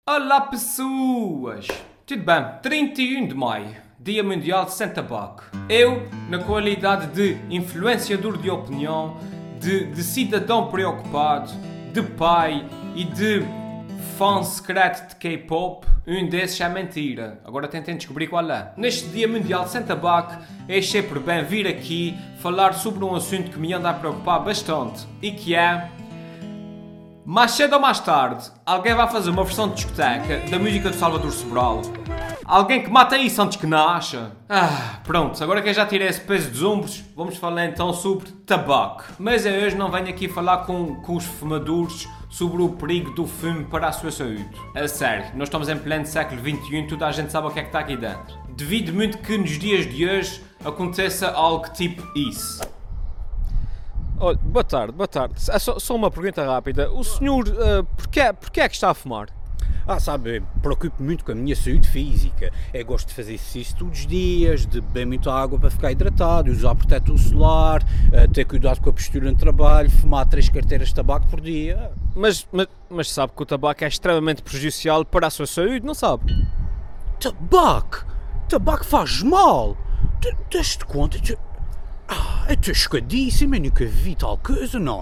Olá pessoas! Tudo bem? 31 de maio, Dia Mundial de Sem Tabaco. Eu, na qualidade de influenciador de opinião, de cidadão preocupado, de pai e de fã secreto de K-pop, um desses é mentira. Agora tentem descobrir qual é. Neste Dia Mundial de Sem Tabaco, achei por bem vir aqui falar sobre um assunto que me anda a preocupar bastante e que é... mais cedo ou mais tarde, alguém vai fazer uma versão de discoteca da música do Salvador Sobral. Alguém que mata isso antes que nasça. Pronto, agora que eu já tirei esse peso dos ombros, vamos falar então sobre tabaco. Mas eu hoje não venho aqui falar com os fumadores sobre o perigo do fumo para a sua saúde. A sério, nós estamos em pleno século XXI, toda a gente sabe o que é que está aqui dentro. Devido muito que nos dias de hoje aconteça algo tipo isso. Olha, boa tarde. É só uma pergunta rápida. O senhor, porquê é que está a fumar? Sabe, preocupo muito com a minha saúde física. Eu gosto de fazer exercício todos os dias, de beber muita água para ficar hidratado, usar protetor solar, ter cuidado com a postura no trabalho, fumar 3 carteiras de tabaco por dia. Mas sabe que o tabaco é extremamente prejudicial para a sua saúde, não sabe? Tabaco? Tabaco faz mal? Deste conta? Eu estou chocadíssimo, eu nunca vi tal coisa, não.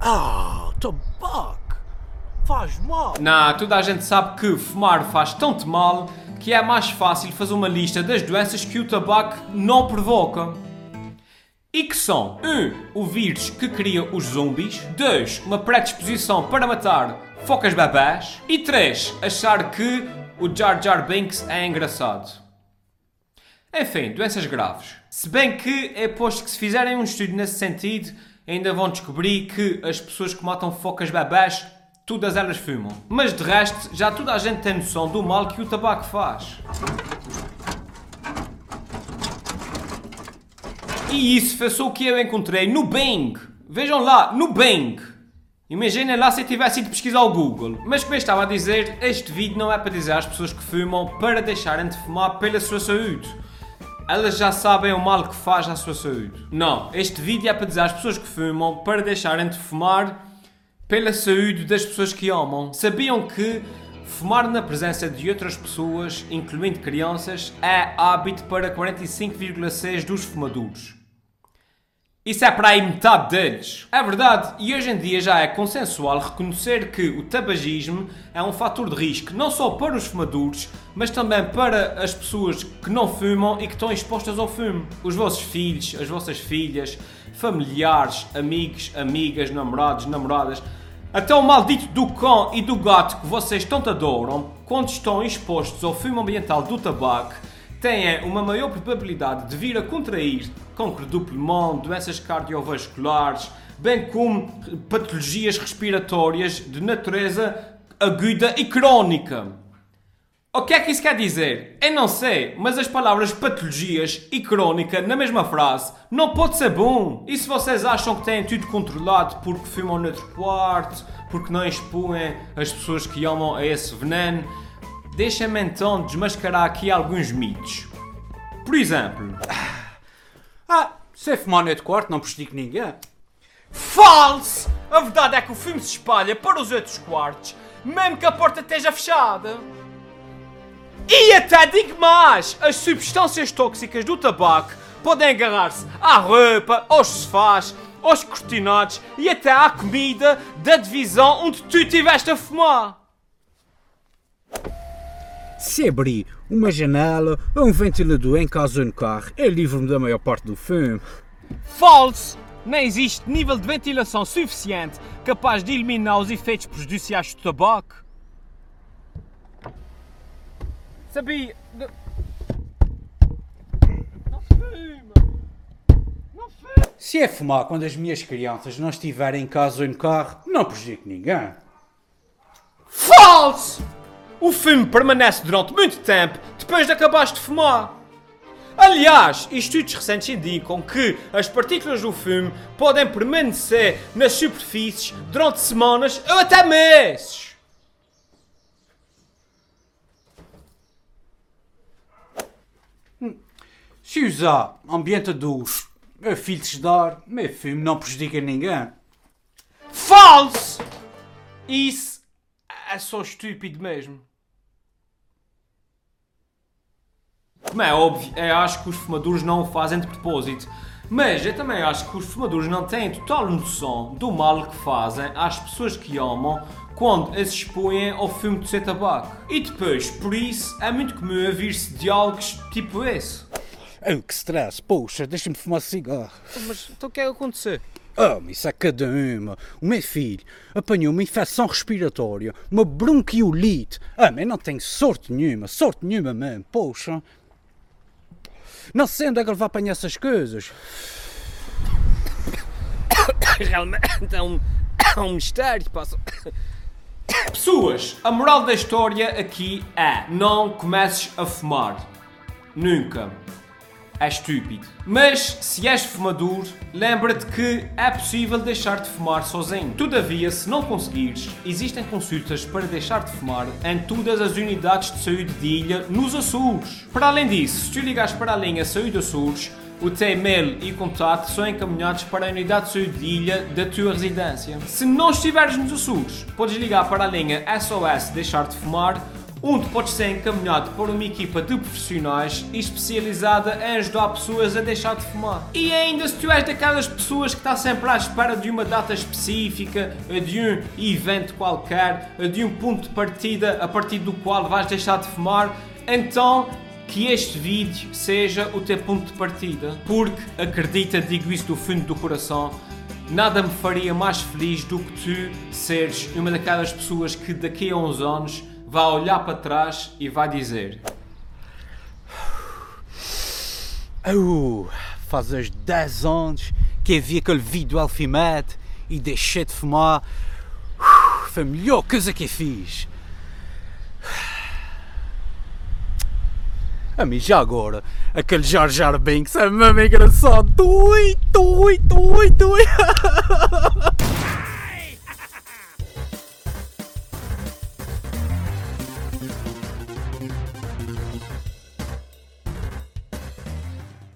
Tabaco faz mal. Não, toda a gente sabe que fumar faz tanto mal que é mais fácil fazer uma lista das doenças que o tabaco não provoca. E que são 1. O vírus que cria os zombies. 2. Uma predisposição para matar focas bebés. E 3. Achar que o Jar Jar Binks é engraçado. Enfim, doenças graves. Se bem que é posto que se fizerem um estudo nesse sentido, ainda vão descobrir que as pessoas que matam focas bebés, todas elas fumam. Mas de resto, já toda a gente tem noção do mal que o tabaco faz. E isso foi só o que eu encontrei no Bing. Vejam lá, no Bing. Imaginem lá se eu tivesse ido pesquisar o Google. Mas como eu estava a dizer, este vídeo não é para dizer às pessoas que fumam para deixarem de fumar pela sua saúde. Elas já sabem o mal que faz à sua saúde. Não, este vídeo é para dizer às pessoas que fumam para deixarem de fumar pela saúde das pessoas que amam. Sabiam que fumar na presença de outras pessoas, incluindo crianças, é hábito para 45,6% dos fumadores. Isso é para aí metade deles. É verdade, e hoje em dia já é consensual reconhecer que o tabagismo é um fator de risco não só para os fumadores, mas também para as pessoas que não fumam e que estão expostas ao fumo. Os vossos filhos, as vossas filhas, familiares, amigos, amigas, namorados, namoradas, até o maldito do cão e do gato que vocês tanto adoram, quando estão expostos ao fumo ambiental do tabaco, têm uma maior probabilidade de vir a contrair câncer do pulmão, doenças cardiovasculares, bem como patologias respiratórias de natureza aguda e crónica. O que é que isso quer dizer? Eu não sei, mas as palavras patologias e crónica na mesma frase não pode ser bom. E se vocês acham que têm tudo controlado porque fumam noutro quarto, porque não expõem as pessoas que amam a esse veneno, deixem-me então desmascarar aqui alguns mitos. Por exemplo... Se fumar no outro quarto não prejudica ninguém. Falso! A verdade é que o fumo se espalha para os outros quartos, mesmo que a porta esteja fechada. E até digo mais! As substâncias tóxicas do tabaco podem agarrar-se à roupa, aos sofás, aos cortinados e até à comida da divisão onde tu estiveste a fumar. Se abrir uma janela ou um ventilador em casa ou no carro, eu livro-me da maior parte do fumo. Falso! Não existe nível de ventilação suficiente capaz de eliminar os efeitos prejudiciais do tabaco. Sabia? Não fuma! Não fuma! Se é fumar quando as minhas crianças não estiverem em casa ou no carro, não prejudica ninguém. Falso! O fumo permanece durante muito tempo depois de acabares de fumar. Aliás, estudos recentes indicam que as partículas do fumo podem permanecer nas superfícies durante semanas ou até meses. Se usar ambientadores, filtros de ar, meu fumo não prejudica ninguém. Falso! Isso é só estúpido mesmo. Como é óbvio, eu acho que os fumadores não o fazem de propósito. Mas eu também acho que os fumadores não têm total noção do mal que fazem às pessoas que amam quando as expõem ao fumo de seu tabaco. E depois, por isso, é muito comum ouvir-se diálogos tipo esse. Oh, que stress, poxa, deixa-me fumar cigarro. Mas então o que é que acontecer? Oh, isso é cada uma. O meu filho apanhou uma infecção respiratória, uma bronquiolite. Ah, mas não tenho sorte nenhuma mesmo, poxa. Não sei onde é que ele vai apanhar essas coisas. Realmente é um mistério, pá. Pessoas, a moral da história aqui é: não comeces a fumar. Nunca. É estúpido. Mas, se és fumador, lembra-te que é possível deixar de fumar sozinho. Todavia, se não conseguires, existem consultas para deixar de fumar em todas as unidades de saúde de ilha nos Açores. Para além disso, se tu ligares para a linha Saúde Açores, o teu e-mail e contato são encaminhados para a unidade de saúde de ilha da tua residência. Se não estiveres nos Açores, podes ligar para a linha SOS Deixar de Fumar, onde podes ser encaminhado por uma equipa de profissionais especializada em ajudar pessoas a deixar de fumar. E ainda, se tu és daquelas pessoas que está sempre à espera de uma data específica, de um evento qualquer, de um ponto de partida a partir do qual vais deixar de fumar, então que este vídeo seja o teu ponto de partida. Porque, acredita, digo isso do fundo do coração, nada me faria mais feliz do que tu seres uma daquelas pessoas que daqui a uns anos vai olhar para trás e vai dizer: Faz uns 10 anos que eu vi aquele vídeo do Alfimete e deixei de fumar. Foi a melhor coisa que eu fiz. A mim já agora, aquele Jar Jar Binks é mesmo engraçado. Tui.